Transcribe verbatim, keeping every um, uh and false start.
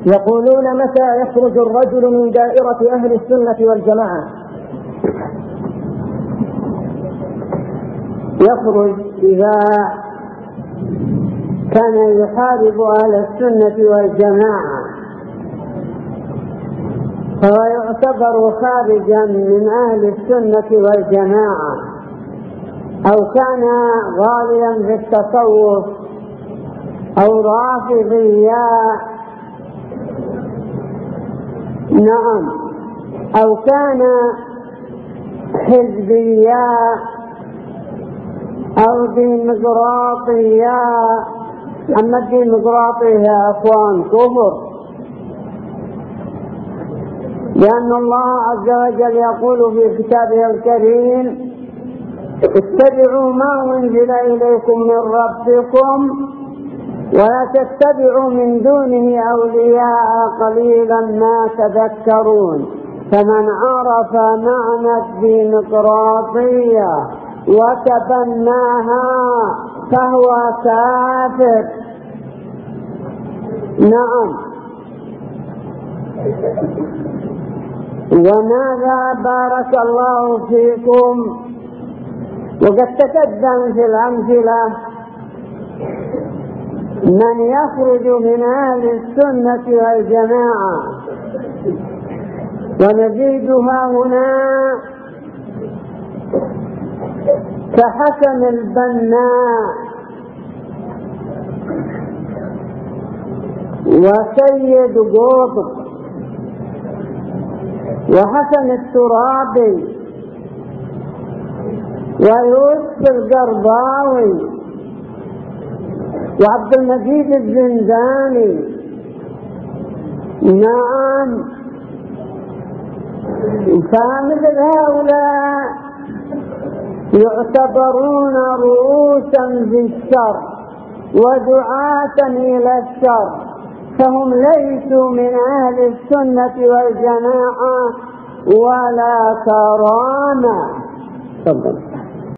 يقولون متى يخرج الرجل من دائرة أهل السنة والجماعة؟ يخرج إذا كان يحارب أهل السنة والجماعة فهو يعتبر خارجا من أهل السنة والجماعة، أو كان غاليا في التصوف أو رافضيا، نعم، أو كان حزبيا أو ديمقراطيا. أما الديمقراطية يا أخوان كفر، لأن الله عز وجل يقول في كتابه الكريم: اتبعوا ما أنزل إليكم من ربكم ولا تتبعوا من دونه أولياء قليلا ما تذكرون. فمن عرف معنى الديمقراطية وتبناها فهو كافر. نعم. وماذا بارك الله فيكم، وقد تقدم في الأمثلة من يخرج من أهل السنة والجماعة، ونزيدها هنا كحسن البناء وسيد قطب وحسن الترابي ويوسف القرضاوي وعبد المجيد الزنزاني. نعم، فمثل هؤلاء يعتبرون رؤوسا بالشر ودعاة إلى الشر، فهم ليسوا من أهل السنة والجماعة ولا كرامة. تفضل.